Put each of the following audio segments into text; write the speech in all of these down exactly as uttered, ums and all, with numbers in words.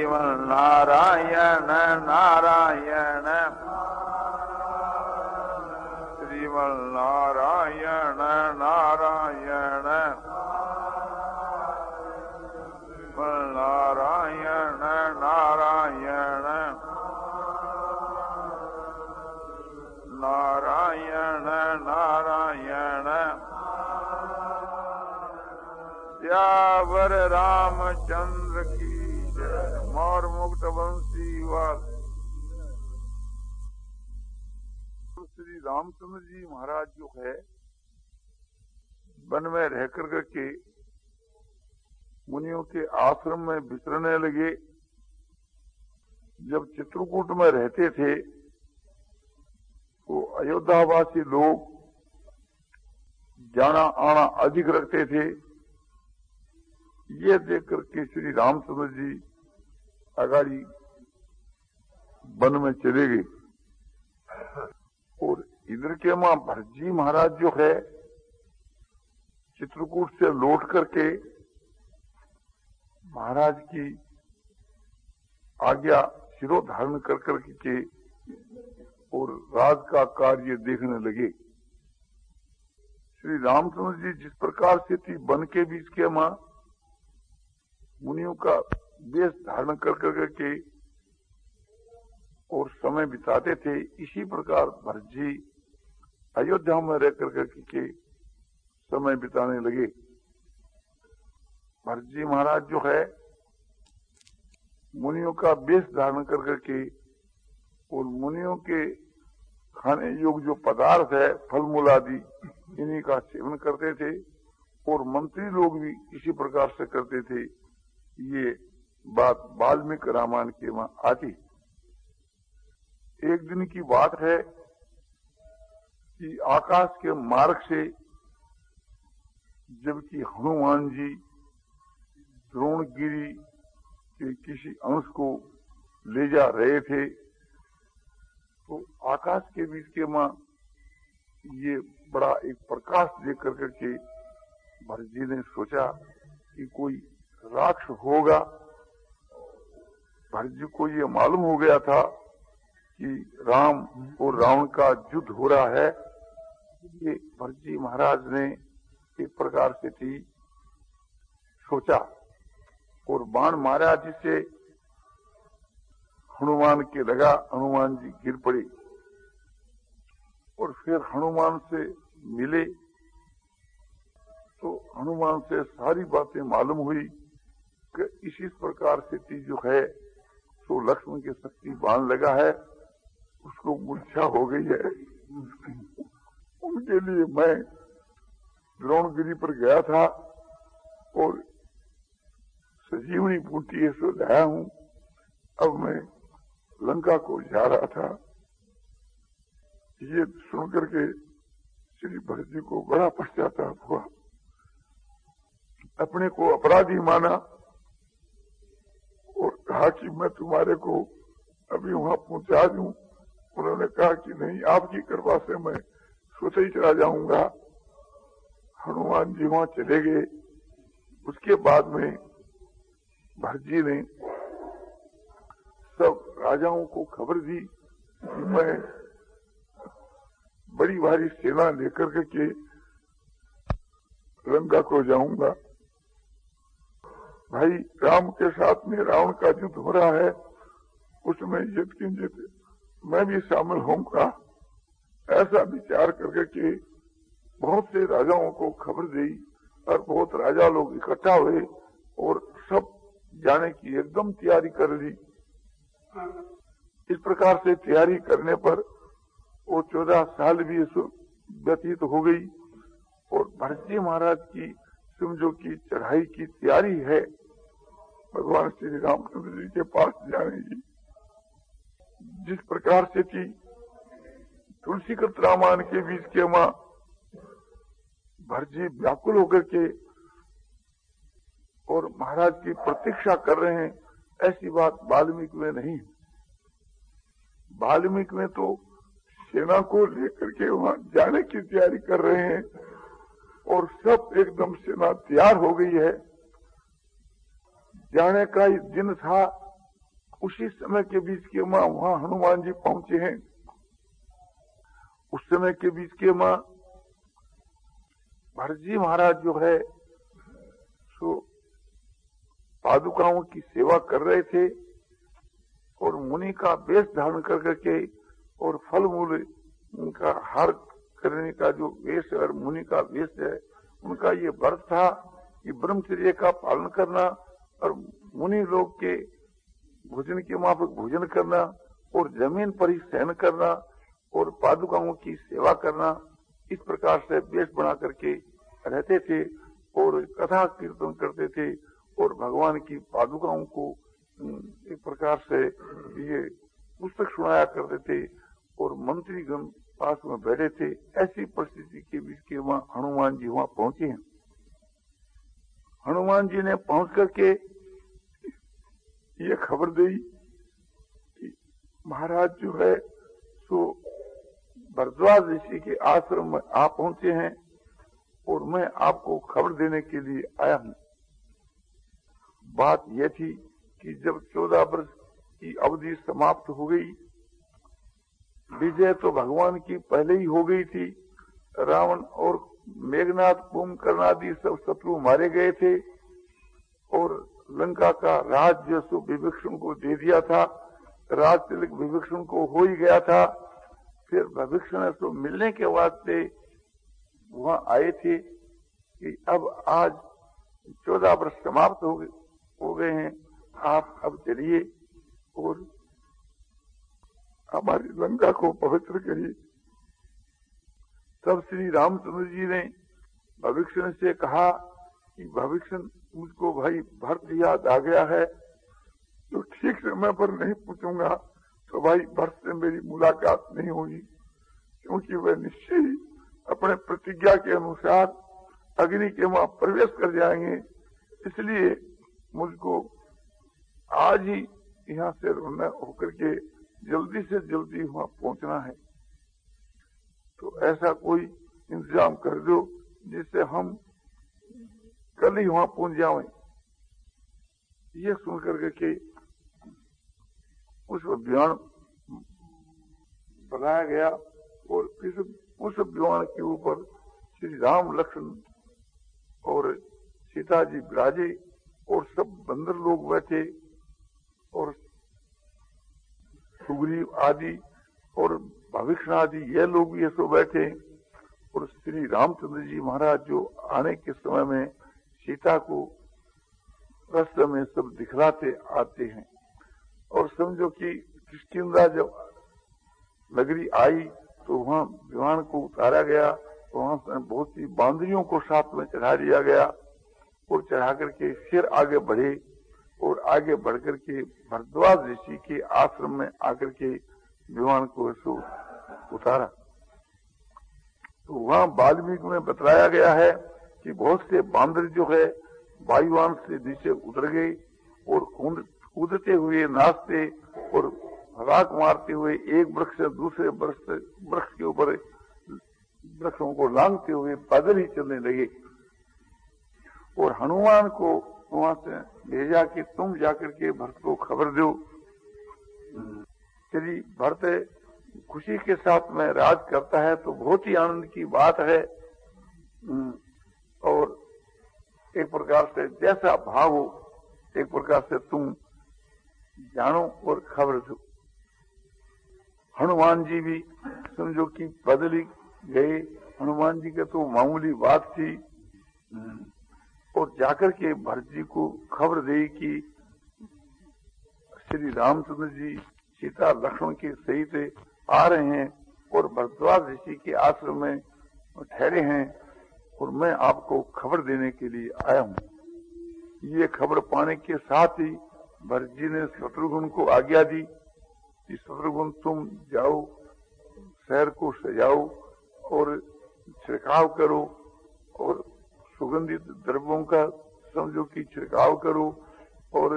श्रीमन्नारायण नारायण श्रीमन्नारायण नारायण नारायण नारायण नारायण नारायण सियावर रामचंद्र की जय। मोर मुक्त वंशी वाल। श्री रामचंद्र जी महाराज जो है वन में रह कर के मुनियों के आश्रम में विचरने लगे। जब चित्रकूट में रहते थे तो अयोध्यावासी लोग जाना आना अधिक रखते थे। ये देख करके श्री रामचंद्र जी अगाड़ी वन में चले गए और इधर के मां भरतजी महाराज जो है चित्रकूट से लौट करके महाराज की आज्ञा शिरो धारण कर करके के और राज का कार्य देखने लगे। श्री रामचंद्र जी जिस प्रकार से थी वन के बीच के मां मुनियों का वेश धारण कर करके और समय बिताते थे, इसी प्रकार भरतजी अयोध्या में रह करके के समय बिताने लगे। भरतजी महाराज जो है मुनियों का वेश धारण कर करके और मुनियों के खाने योग्य जो पदार्थ है फल मूल आदि इन्हीं का सेवन करते थे और मंत्री लोग भी इसी प्रकार से करते थे। ये बात वाल्मीकि रामायण के वहां आती। एक दिन की बात है कि आकाश के मार्ग से जबकि हनुमान जी द्रोणगिरी के किसी अंश को ले जा रहे थे तो आकाश के बीच के मां ये बड़ा एक प्रकाश देख कर के भरत जी ने सोचा कि कोई राक्षस होगा। भरत जी को ये मालूम हो गया था कि राम और रावण का युद्ध हो रहा है। ये भरत जी महाराज ने एक प्रकार से थी सोचा और बाण मारा जिससे हनुमान के लगा। हनुमान जी गिर पड़े और फिर हनुमान से मिले तो हनुमान से सारी बातें मालूम हुई कि इसी प्रकार से चीज जो है तो लक्ष्मण की शक्ति बाण लगा है, उसको मूर्छा हो गई है। उनके लिए मैं द्रोणगिरी पर गया था और सजीवनी बूटी से लाया हूं। अब मैं लंका को जा रहा था। ये सुनकर के श्री भरत जी को बड़ा पश्चाताप हुआ, अपने को अपराधी माना और कहा कि मैं तुम्हारे को अभी वहां पहुंचा दूं। उन्होंने कहा कि नहीं, आपकी कृपा से मैं स्वतः ही चला जाऊंगा। हनुमान जी वहां चले गए। उसके बाद में भरत जी ने सब राजाओं को खबर दी कि मैं बड़ी भारी सेना लेकर के लंका को जाऊंगा। भाई राम के साथ में रावण का युद्ध हो रहा है, उसमें युद्ध किंचित मैं भी शामिल होऊंगा। ऐसा विचार करके के बहुत से राजाओं को खबर दी और बहुत राजा लोग इकट्ठा हुए और सब जाने की एकदम तैयारी कर ली। इस प्रकार से तैयारी करने पर वो चौदह साल भी व्यतीत हो गई और भरत जी महाराज की समझो की चढ़ाई की तैयारी है भगवान श्री रामचंद्र जी के पास जाने की। जिस प्रकार से थी तुलसीकृत रामायण के बीच के मां भरत जी व्याकुल होकर के और महाराज की प्रतीक्षा कर रहे हैं, ऐसी बात वाल्मीकि में नहीं। वाल्मीकि में तो सेना को लेकर के वहां जाने की तैयारी कर रहे हैं और सब एकदम सेना तैयार हो गई है। जाने का ही दिन था उसी समय के बीच के माँ वहां हनुमान जी पहुंचे हैं। उस समय के बीच के माँ भरत जी महाराज जो है सो पादुकाओं की सेवा कर रहे थे और मुनि का वेश धारण कर करके और फल मूल उनका हार करने का जो वेश और मुनि का वेश है, उनका ये व्रत था कि ब्रह्मचर्य का पालन करना और मुनि लोग के भोजन के माफक भोजन करना और जमीन पर ही शयन करना और पादुकाओं की सेवा करना, इस प्रकार से वेश बना करके रहते थे और कथा कीर्तन करते थे और भगवान की पादुकाओं को एक प्रकार से ये पुस्तक सुनाया करते थे और मंत्रीगण पास में बैठे थे। ऐसी परिस्थिति के बीच के वहां हनुमान जी वहां पहुंचे हैं। हनुमान जी ने पहुंच करके ये खबर दी कि महाराज जो है सो भरद्वाज ऋषि के आश्रम में आप पहुंचे हैं और मैं आपको खबर देने के लिए आया हूं। बात यह थी कि जब चौदह वर्ष की अवधि समाप्त हो गई, विजय तो भगवान की पहले ही हो गई थी। रावण और मेघनाथ, कुंभकर्णादि सब शत्रु मारे गए थे और लंका का राज्य सो विभीषण को दे दिया था। राज तिलक विभीषण को हो ही गया था। फिर विभीषण से मिलने के वास्ते वहां आए थे कि अब आज चौदह वर्ष समाप्त हो गए हो गए हैं, आप अब चलिए और हमारी लंका को पवित्र करिए। तब श्री रामचंद्र जी ने विभीषण से कहा कि विभीषण, मुझको भाई भरत याद आ गया है, तो ठीक समय पर नहीं पूछूंगा तो भाई भरत से मेरी मुलाकात नहीं होगी, क्योंकि वह निश्चय ही अपने प्रतिज्ञा के अनुसार अग्नि के वहां प्रवेश कर जाएंगे। इसलिए मुझको आज ही यहाँ से रवाना होकर के जल्दी से जल्दी वहां पहुंचना है, तो ऐसा कोई इंतजाम कर दो जिससे हम कल ही वहां पहुंच जाएं। ये सुनकर के उस विमान बनाया गया और फिर उस विमान के ऊपर श्री राम, लक्ष्मण और सीता जी विराजे और सब बंदर लोग बैठे और सुग्रीव आदि और भविष्य आदि ये लोग भी ऐसे बैठे और श्री रामचंद्र जी महाराज जो आने के समय में सीता को रास्ते में सब दिखलाते आते हैं। और समझो कि किष्किंधा जब नगरी आई तो वहां विमान को उतारा गया, तो वहां से बहुत सी बांदरियों को साथ में चढ़ा दिया गया और चढ़ा करके फिर आगे बढ़े और आगे बढ़ करके भरद्वाज ऋषि के आश्रम में आकर के विमान को ऐसो उतारा। तो वहां वाल्मीकि में बतलाया गया है कि बहुत से बांदर जो है वायुयान से नीचे उतर गए और कूदते हुए, नाचते और राख मारते हुए एक वृक्ष से दूसरे वृक्ष वृक्ष के ऊपर वृक्षों को लांघते हुए पैदल ही चलने लगे और हनुमान को वहां से भेजा कि तुम जाकर के भरत को खबर दो। यदि भरत खुशी के साथ में राज करता है तो बहुत ही आनंद की बात है और एक प्रकार से जैसा भाव हो एक प्रकार से तुम जानो और खबर दो। हनुमान जी भी समझो कि पैदल ही गए। हनुमान जी का तो मामूली बात थी और जाकर के भरत जी को खबर दी कि श्री रामचंद्र जी सीता लक्ष्मण के सहित आ रहे हैं और भरद्वाज ऋषि के आश्रम में ठहरे हैं और मैं आपको खबर देने के लिए आया हूँ। ये खबर पाने के साथ ही भरत जी ने शत्रुघ्न को आज्ञा दी कि शत्रुघ्न तुम जाओ, शहर को सजाओ और छिड़काव करो और सुगंधित द्रव्यों का समझो कि छिड़काव करो और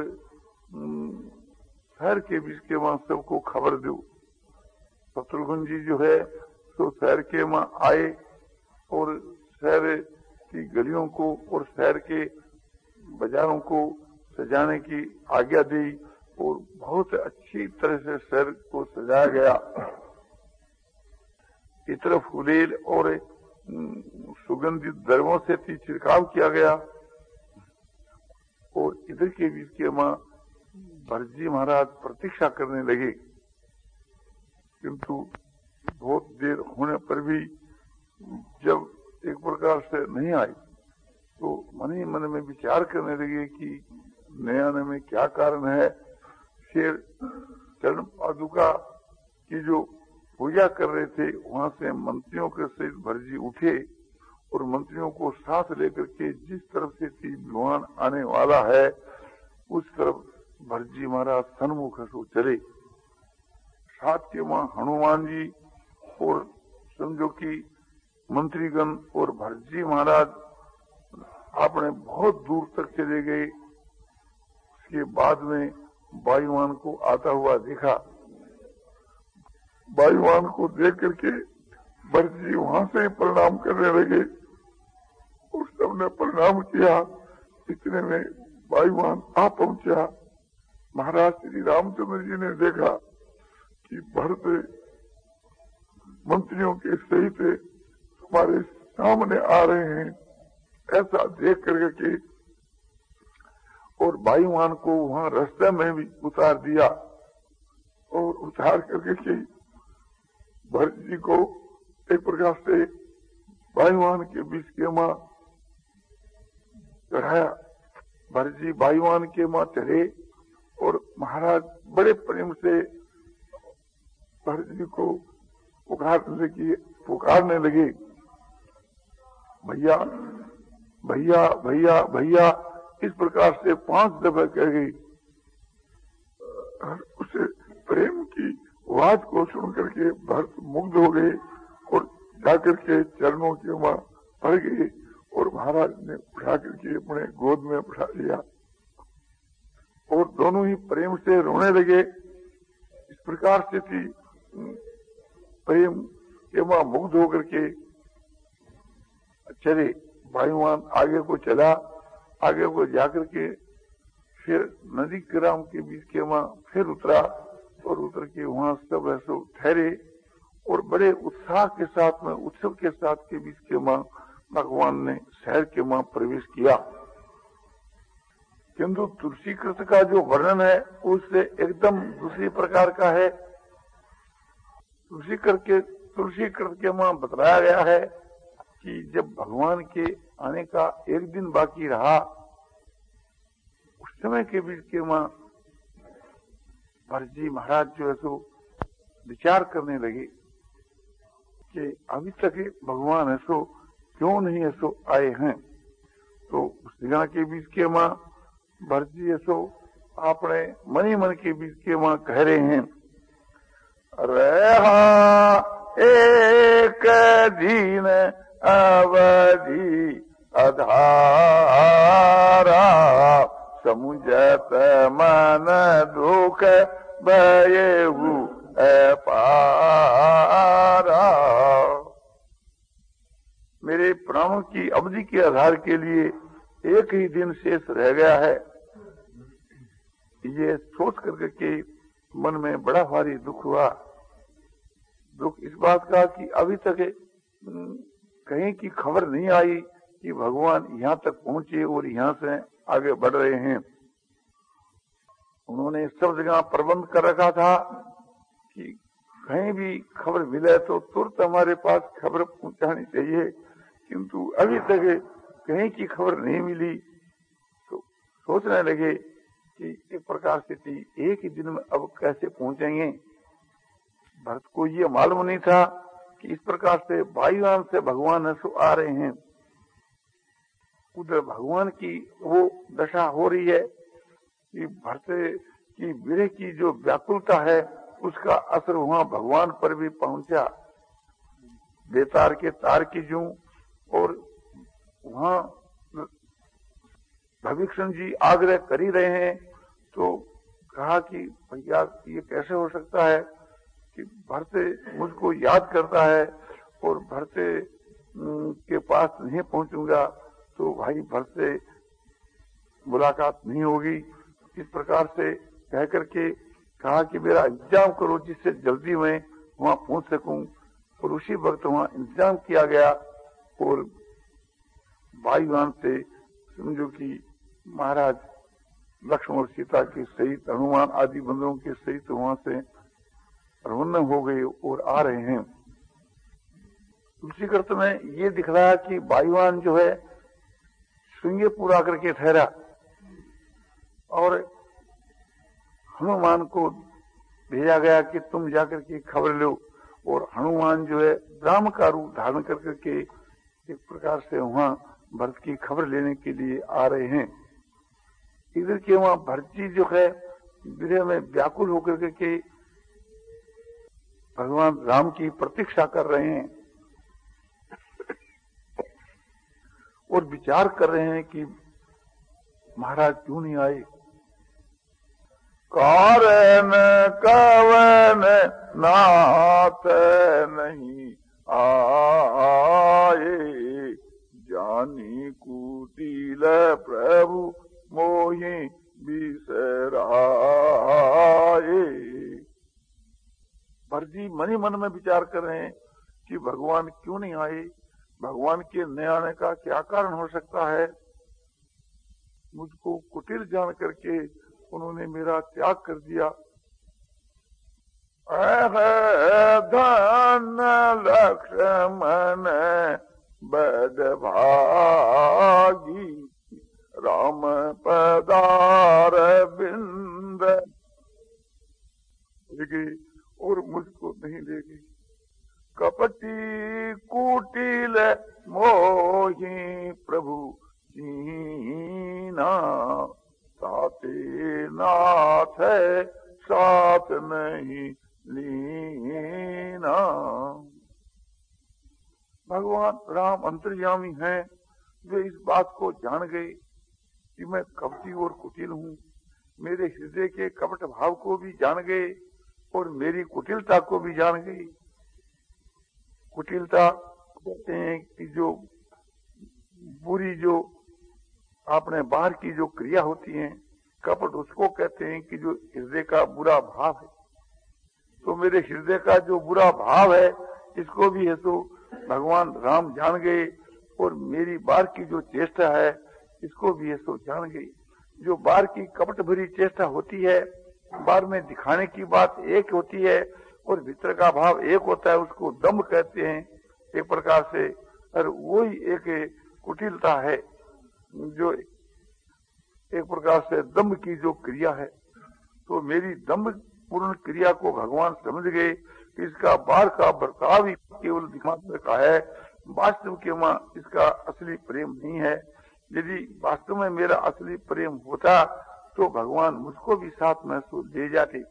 शहर के बीच के वहां सबको खबर दो। शत्रुघ्न जी जो है तो शहर के वहां आए और शहर की गलियों को और शहर के बाजारों को सजाने की आज्ञा दी और बहुत अच्छी तरह से शहर को सजाया गया। इतर फुलेल और सुगंधित द्रव्यों से छिड़काव किया गया। और इधर के बीच के मां भरतजी महाराज प्रतीक्षा करने लगे, किंतु बहुत देर होने पर भी जब एक प्रकार से नहीं आई तो मन ही मन में विचार करने लगे कि न आने में क्या कारण है। फिर चरण पादुका की जो पूजा कर रहे थे वहां से मंत्रियों के सहित भरतजी उठे और मंत्रियों को साथ लेकर के जिस तरफ से थी विमान आने वाला है उस तरफ भरतजी महाराज सन्मुख से चले। साथ के वहां हनुमान जी और समझो कि मंत्रीगण और भरतजी महाराज आपने बहुत दूर तक चले गए। उसके बाद में वायुमान को आता हुआ देखा। वायुमान को देख करके भरतजी वहां से प्रणाम करने लगे और सबने प्रणाम किया। इतने में वायुमान आ पहुंचा। महाराज श्री रामचंद्र जी ने देखा कि भरत मंत्रियों के सहित हमारे सामने आ रहे हैं। ऐसा देख करके के और वायुमान को वहां रास्ते में भी उतार दिया और उतार करके के भरत जी को एक प्रकार से वायुमान के बीच के मां चढ़ाया। भरत जी वायुमान के मां चढ़े और महाराज बड़े प्रेम से भरत जी को पुकारने लगे पुकारने लगे भैया भैया भैया भैया। इस प्रकार से पांच दफा कह गई। उसे प्रेम की आवाज को सुन करके भरत मुग्ध हो गए और जाकर के चरणों के वहां पड़ गए और महाराज ने उठा करके अपने गोद में उठा लिया और दोनों ही प्रेम से रोने लगे। इस प्रकार से थी प्रेम के वहां मुग्ध होकर के चले। वायुमान आगे को चला। आगे को जाकर के फिर नदी ग्राम के बीच के वहां फिर उतरा और उतर के वहां सब ऐसे ठहरे और बड़े उत्साह के साथ में उत्सव के साथ के बीच के वहां भगवान ने शहर के वहां प्रवेश किया। किंतु तुलसी कृत का जो वर्णन है उससे एकदम दूसरी प्रकार का है। तुलसी कृत के तुलसी कृत के वहां बतलाया गया है कि जब भगवान के आने का एक दिन बाकी रहा उस समय के बीच के वहां भरतजी महाराज जो है सो विचार करने लगे कि अभी तक भगवान ऐसो क्यों नहीं ऐसो आए हैं। तो उस जगह के बीच के वहां भरतजी ऐसो अपने मन ही मन के बीच के वहां कह रहे हैं रहा एक दिन अवधि अधारा समुझत मन दुख भयहु अपारा। मेरे प्राणों की अवधि के आधार के लिए एक ही दिन शेष रह गया है। ये सोच करके के मन में बड़ा भारी दुख हुआ। दुख इस बात का कि अभी तक कहीं की खबर नहीं आई कि भगवान यहाँ तक पहुंचे और यहाँ से आगे बढ़ रहे हैं। उन्होंने सब जगह प्रबंध कर रखा था कि कहीं भी खबर मिले तो तुरंत हमारे पास खबर पहुंचानी चाहिए, किंतु अभी तक कहीं की खबर नहीं मिली। तो सोचने लगे कि एक प्रकार से एक ही दिन में अब कैसे पहुंचेंगे। भरत को ये मालूम नहीं था कि इस प्रकार से वायुयान से भगवान ऐसो आ रहे हैं। उधर भगवान की वो दशा हो रही है कि भरत की विरह की जो व्याकुलता है उसका असर वहां भगवान पर भी पहुंचा। बेतार के तार की जूं और वहां भविष्य जी आग्रह कर ही रहे हैं। तो कहा कि भैया ये कैसे हो सकता है कि भरत मुझको याद करता है और भरत के पास नहीं पहुंचूंगा तो भाई भरत से मुलाकात नहीं होगी। इस प्रकार से कह करके कहा कि मेरा इंतजाम करो जिससे जल्दी मैं वहां पहुंच सकूं। और उसी वक्त वहां इंतजाम किया गया और वायुयान से समझो कि महाराज लक्ष्मण और सीता के सहित हनुमान आदि बंदरों के सहित वहां से रवाना हो गए और आ रहे हैं। उसी अर्थ में ये दिख रहा है कि वायुयान जो है श्रृंगेरपुर आकर के ठहरा और हनुमान को भेजा गया कि तुम जाकर के खबर लो। और हनुमान जो है ब्राह्म का रूप धारण कर करके एक प्रकार से वहां भरत की खबर लेने के लिए आ रहे हैं। इधर के वहां भरत जी जो है विरह में व्याकुल होकर के भगवान राम की प्रतीक्षा कर रहे हैं और विचार कर रहे हैं कि महाराज क्यों नहीं आए। कारण कवन नाथ नहीं आए, जानी कुटिल प्रभु मोहि बिसराए। भरत जी मन ही मन में विचार कर रहे हैं कि भगवान क्यों नहीं आए, भगवान के न आने का क्या कारण हो सकता है। मुझको कुटिल जान करके उन्होंने मेरा त्याग कर दिया। धन लक्ष्मण बद भागी, राम पदार बिंद लेगे और मुझको नहीं लेगी। कपटी कुटिल मोहि प्रभु कीना, साथे नाथ साथ नहीं लीना। भगवान राम अंतर्यामी हैं, वे इस बात को जान गए कि मैं कपटी और कुटिल हूँ। मेरे हृदय के कपट भाव को भी जान गए और मेरी कुटिलता को भी जान गई। कुटिलता कहते हैं कि जो बुरी जो आपने बाहर की जो क्रिया होती है, कपट उसको कहते हैं कि जो हृदय का बुरा भाव है। तो मेरे हृदय का जो बुरा भाव है इसको भी है तो भगवान राम जान गए और मेरी बाहर की जो चेष्टा है इसको भी है तो जान गई। जो बाहर की कपट भरी चेष्टा होती है, बाहर में दिखाने की बात एक होती है और भीतर का भाव एक होता है, उसको दम्भ कहते हैं एक प्रकार से। और वही एक कुटिलता है जो एक प्रकार से दम्भ की जो क्रिया है। तो मेरी दम्भ पूर्ण क्रिया को भगवान समझ गए कि इसका बाहर का बर्ताव ही केवल दिखाने का है, वास्तव के वहां इसका असली प्रेम नहीं है। यदि वास्तव में मेरा असली प्रेम होता तो भगवान मुझको भी साथ महसूस ले जाते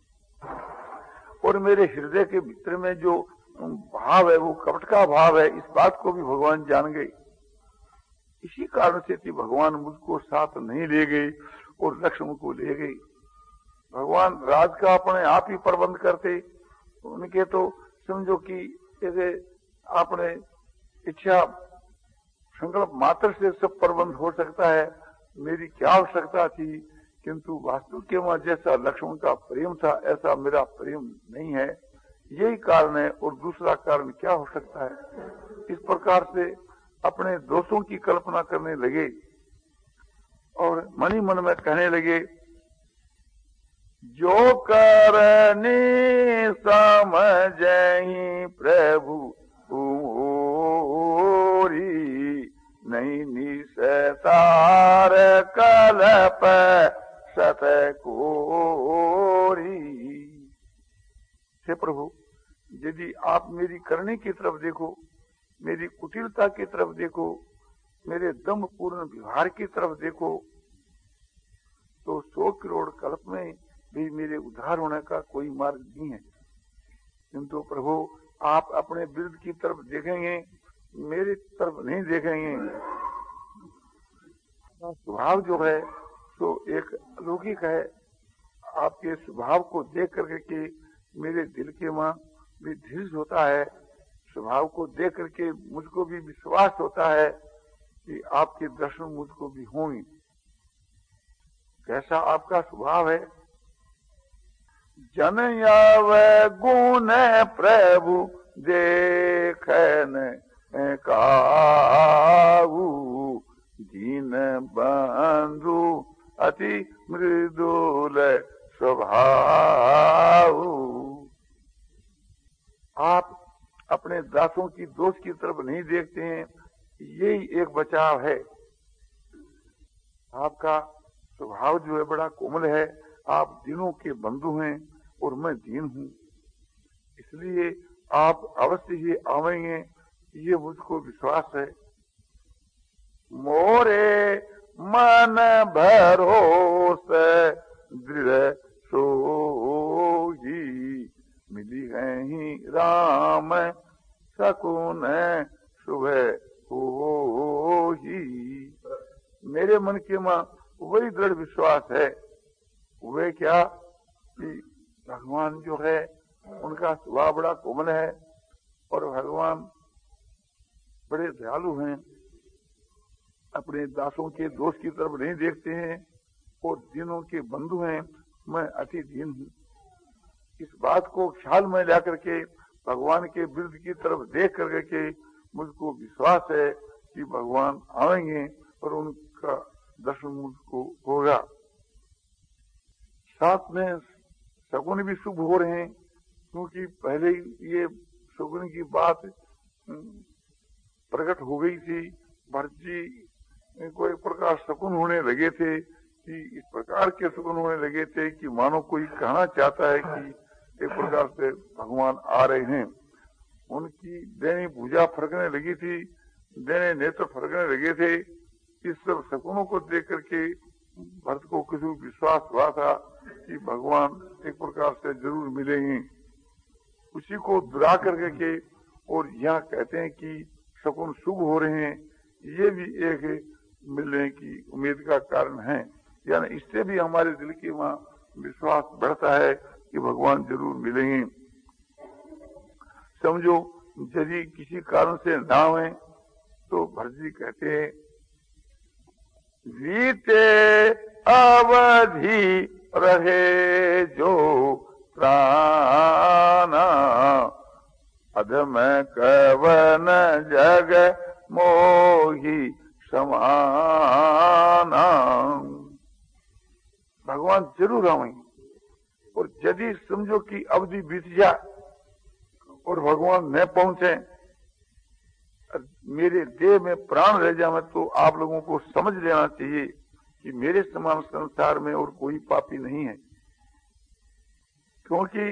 और मेरे हृदय के भीतर में जो भाव है वो कपट का भाव है, इस बात को भी भगवान जान गए। इसी कारण से थी भगवान मुझको साथ नहीं ले गए और लक्ष्मण को ले गए। भगवान राज का अपने आप ही प्रबंध करते, उनके तो समझो कि जैसे आपने इच्छा संकल्प मात्र से सब प्रबंध हो सकता है, मेरी क्या आवश्यकता थी। किंतु वास्तव के वहां जैसा लक्ष्मण का प्रेम था ऐसा मेरा प्रेम नहीं है, यही कारण है। और दूसरा कारण क्या हो सकता है। इस प्रकार से अपने दोषों की कल्पना करने लगे और मन ही मन में कहने लगे, जो करनी समझहि प्रभु मोरी, नहीं निसतार कलप सत कोरी। हे प्रभु, यदि आप मेरी करने की तरफ देखो, मेरी कुटिलता की तरफ देखो, मेरे दम्भ पूर्ण व्यवहार की तरफ देखो, तो सौ करोड़ कल्प में भी मेरे उद्धार होने का कोई मार्ग नहीं है। किंतु प्रभु आप अपने विरुद्ध की तरफ देखेंगे, मेरी तरफ नहीं देखेंगे। स्वभाव जो है तो एक अलौकिक है। आपके स्वभाव को देख करके के मेरे दिल के वहां भी धीरज होता है। स्वभाव को देख करके मुझको भी विश्वास होता है कि आपके दर्शन मुझको भी होंगे। कैसा आपका स्वभाव है जन आवे गुण प्रभु देखन काऊ, दीन बंधु अति मृदुल स्वभाव। आप अपने दासों की दोष की तरफ नहीं देखते हैं, यही एक बचाव है। आपका स्वभाव जो है बड़ा कोमल है, आप दीनों के बंधु हैं और मैं दीन हूं, इसलिए आप अवश्य ही आवेंगे, ये मुझको विश्वास है। मोरे मन भरोसे दृढ़ सोही, मिली है ही राम सकुन सुबह होही। मेरे मन के मां वही दृढ़ विश्वास है। वे क्या कि भगवान जो है उनका स्वभाव बड़ा कोमल है और भगवान बड़े दयालु हैं, अपने दासों के दोष की तरफ नहीं देखते हैं और दीनों के बंधु हैं, मैं अति दीन हूं। इस बात को ख्याल में ला करके भगवान के विरुद्ध की तरफ देख करके के मुझको विश्वास है कि भगवान आएंगे और उनका दर्शन मुझको होगा। साथ में शगुन भी शुभ हो रहे हैं, क्योंकि पहले ये शगुन की बात प्रकट हो गई थी। भरत जी को एक प्रकार शकुन होने लगे थे कि इस प्रकार के शकुन होने लगे थे कि मानो कोई कहना चाहता है कि एक प्रकार से भगवान आ रहे हैं। उनकी दैनिक भुजा फरकने लगी थी, दैने नेत्र फरकने लगे थे। इस सब शकुनों को देख करके भरत को किसी विश्वास हुआ था कि भगवान एक प्रकार से जरूर मिलेंगे। उसी को दुरा करके के और यहाँ कहते हैं कि शकुन शुभ हो रहे हैं, ये भी एक मिलने की उम्मीद का कारण है। यानी इससे भी हमारे दिल की वहाँ विश्वास बढ़ता है कि भगवान जरूर मिलेंगे। समझो यदि किसी कारण से ना आए तो भरत जी कहते हैं, बीते अवधि रहे जो प्राणा, अधम कवन जग मोही समाना। भगवान जरूर आएंगे और यदि समझो कि अवधि बीत जाए और भगवान न पहुंचे, मेरे देह में प्राण रह जाए, तो आप लोगों को समझ लेना चाहिए कि मेरे समान संसार में और कोई पापी नहीं है। क्योंकि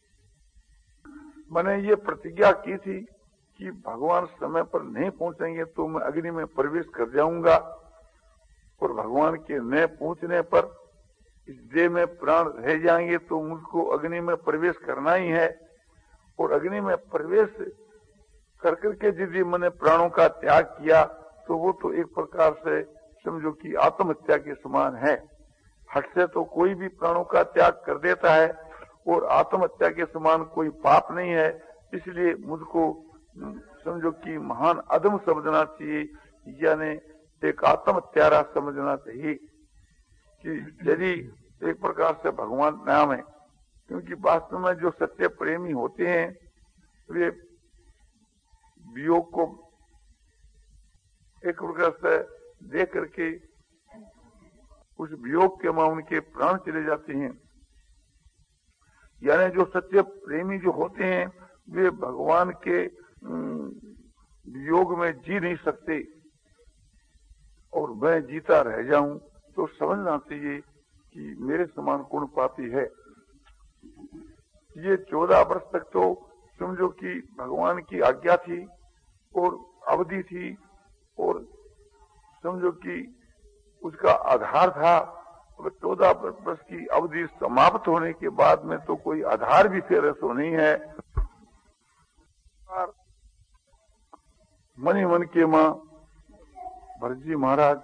मैंने ये प्रतिज्ञा की थी कि भगवान समय पर नहीं पहुंचेंगे तो मैं अग्नि में प्रवेश कर जाऊंगा, और भगवान के न पहुंचने पर इस देह में प्राण रह जाएंगे तो मुझको अग्नि में प्रवेश करना ही है। और अग्नि में प्रवेश कर करके यदि मैंने प्राणों का त्याग किया तो वो तो एक प्रकार से समझो कि आत्महत्या के समान है। हट से तो कोई भी प्राणों का त्याग कर देता है और आत्महत्या के समान कोई पाप नहीं है। इसलिए मुझको समझो कि महान अधम समझना चाहिए, यानी एक आत्महत्यारा समझना चाहिए कि यदि एक प्रकार से भगवान नाम है। क्योंकि वास्तव में जो सच्चे प्रेमी होते हैं वे वियोग को एक प्रकार से देख करके उस वियोग के मां उनके प्राण चले जाते हैं। यानी जो सच्चे प्रेमी जो होते हैं वे भगवान के वियोग में जी नहीं सकते, और मैं जीता रह जाऊं तो समझना चाहिए कि मेरे समान कौन पापी है। ये चौदह वर्ष तक तो समझो कि भगवान की आज्ञा थी और अवधि थी, और समझो कि उसका आधार था। चौदह वर्ष की अवधि समाप्त होने के बाद में तो कोई आधार भी फिर ऐसा नहीं है। मन ही मन के मां भरत जी महाराज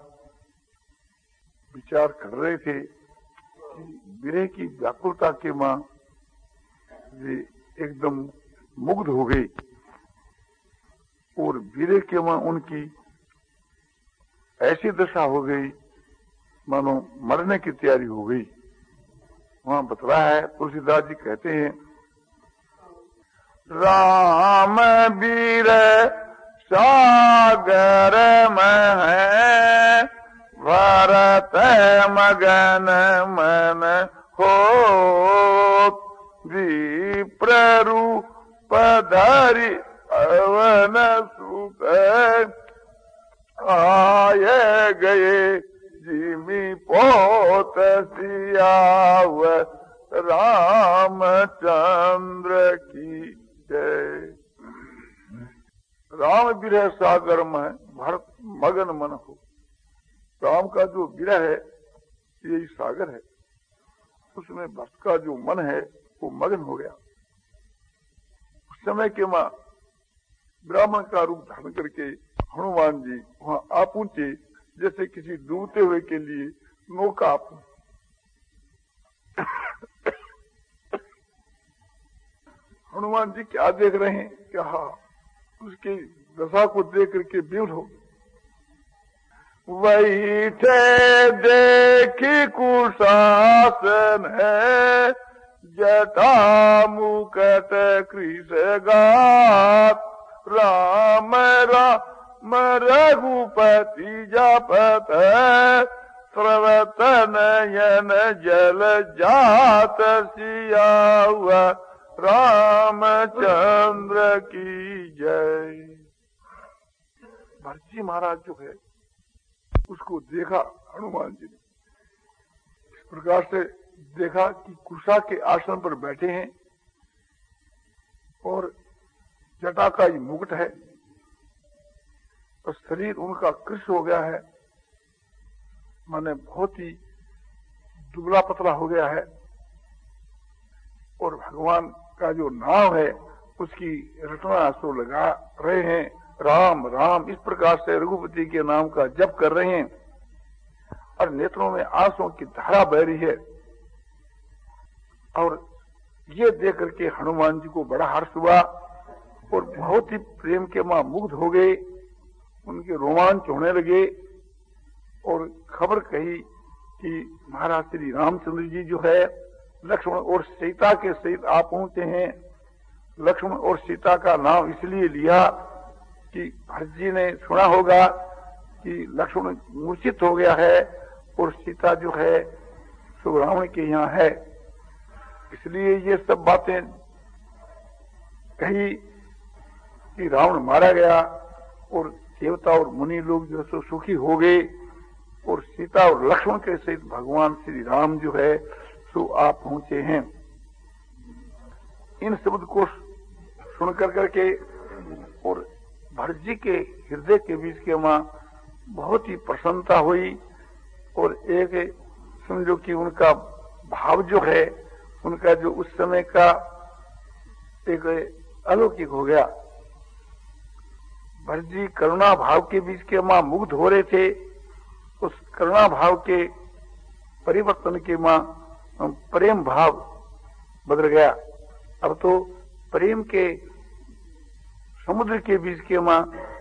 विचार कर रहे थे कि विरह की व्याकुलता के मां वे एकदम मुग्ध हो गई, और विरह के मां उनकी ऐसी दशा हो गई मानो मरने की तैयारी हो गई। वहां बतला है। तुलसीदास जी कहते हैं, राम वीर सागर में है, भरत मगन मन हो, विप्ररूप धरि अवन सुत, आए गए जिमि पोत सियावर, रामचंद्र की जय। राम विरह सागर में भरत मगन मन हो। राम का जो विरह है यही सागर है, उसमें भरत का जो मन है वो मगन हो गया। उस समय के मां ब्राह्मण का रूप धारण करके हनुमान जी वहां आ पहुंचे, जैसे किसी डूबते हुए के लिए नौका आप। हनुमान जी क्या देख रहे हैं, क्या उसकी दशा को देख करके बेहोश हो। बैठे देखी कुशासन है, जटा मुकट कृष गात, राम राम रघुपति जपत, स्रवत नयन जल जात, सियावा रामचंद्र की जय। भरत जी महाराज जो है उसको देखा हनुमान जी ने, इस प्रकार से देखा कि कुशा के आसन पर बैठे हैं और जटा का ये मुकुट है और शरीर उनका कृश हो गया है, माने बहुत ही दुबला पतला हो गया है, और भगवान का जो नाम है उसकी रटना सो लगा रहे हैं, राम राम इस प्रकार से रघुपति के नाम का जप कर रहे हैं, और नेत्रों में आंसुओं की धारा बह रही है। और ये देख करके हनुमान जी को बड़ा हर्ष हुआ और बहुत ही प्रेम के मां मुग्ध हो गए, उनके रोमांच होने लगे और खबर कही कि महाराज श्री रामचंद्र जी जो है लक्ष्मण और सीता के सहित आप पहुंचे हैं। लक्ष्मण और सीता का नाम इसलिए लिया कि भरत जी ने सुना होगा कि लक्ष्मण मूर्छित हो गया है और सीता जो है सो रावण के यहाँ है, इसलिए ये सब बातें कही कि रावण मारा गया और देवता और मुनि लोग जो सो सुखी हो गए और सीता और लक्ष्मण के सहित भगवान श्री राम जो है सो आप पहुंचे हैं। इन शब्द को सुनकर करके और भरत जी के हृदय के बीच के मां बहुत ही प्रसन्नता हुई और एक समझो कि उनका भाव जो है उनका जो उस समय का एक अलौकिक हो गया। भरत जी करुणा भाव के बीच के मां मुग्ध हो रहे थे, उस करुणा भाव के परिवर्तन के मां प्रेम भाव बदल गया। अब तो प्रेम के समुद्र के बीच के मां